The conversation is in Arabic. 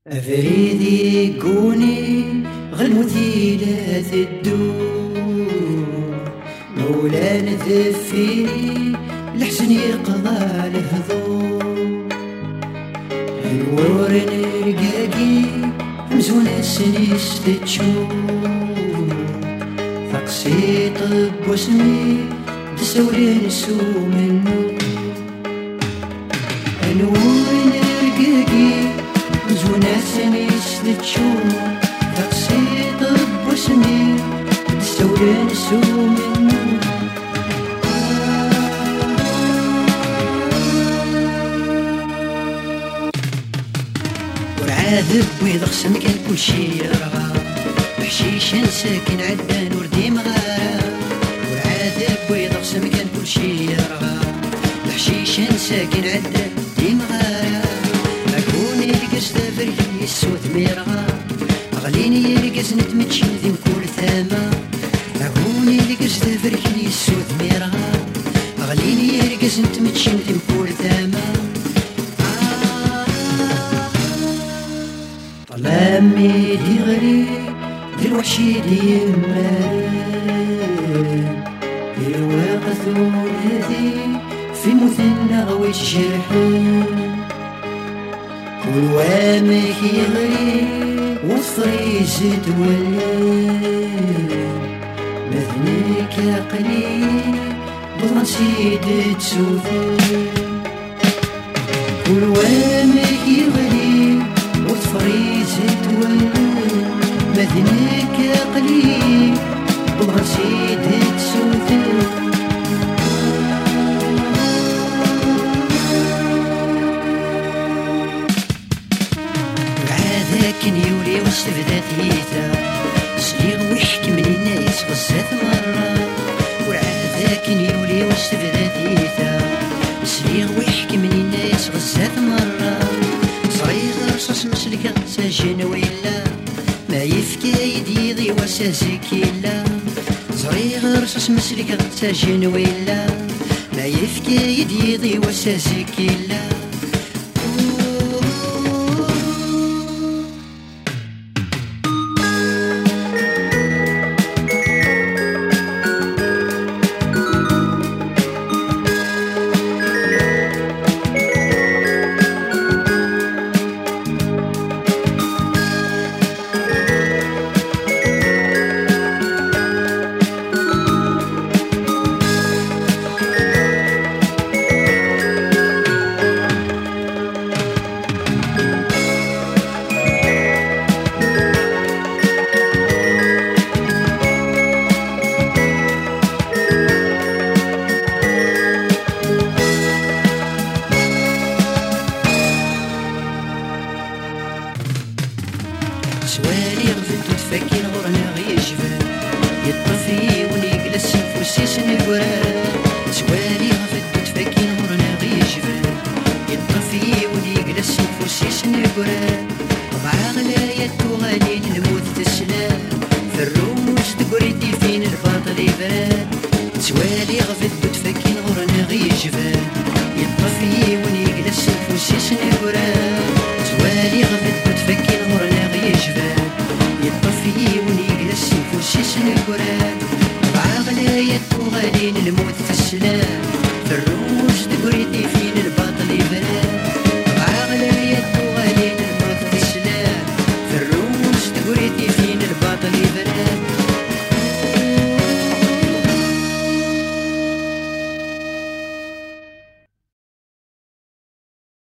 أفريدي كوني غالمثيلة الدور مولانا ثفيني الحسن يقضى الهضور الور نرقاقي مزون السنيس تتشوف فقسي طب واسمي تسولي نسو منو الور نرقاقي مزون السنيس تتشوف فقسي طب واسمي تسولي نسو منو عاذب ويض خصم كان كلشي يرغى بحشيش ساكن عدان وردي مغارة وعاذب ويض خصم كان كلشي يرغى بحشيش ساكن عدان وردي مغارة أكوني لقس دافركي السوت ميرغى أغليني لقس نتمتشي ذي مكول ثاما أكوني لقس دافركي السوت ميرغى أغليني لقس نتمتشي ذي مكول ثاما لامي دي غريب دي الوحشي دي يمان دي الواقثون هذي في مثنى غوي الجرحان كل وامك يغريب وفري زيد ولان مثنيك قليل بغا نسيد تسوفان كل وامك يغريب وتفريزت والنور مذنك قليل وغسيد تسوثن وعاذاك يولي واستبدات هيثا سليغ ويحكم للناس غزات مرة وعاذاك يولي واستبدات هيثا سليغ ويحكم للناس غزات مرة رصاص مسلك سجن ويلا ما يفكى يديضي وساسك إلا صريغ رصاص مسلك سجن ويلا ما يفكى يديضي وساسك إلا سوالي غفلت وتفكين غورنا غيجبان يطفي ونيجلس نفوسيس نقران سوالي غفلت وتفكين غورنا غيجبان يطفي ونيجلس نفوسيس نقران طبعا غلايا توغالين الموت تسلام في الرموز تقريتي فين الباطل يبان سوالي غفلت وتفكين غورنا غيجبان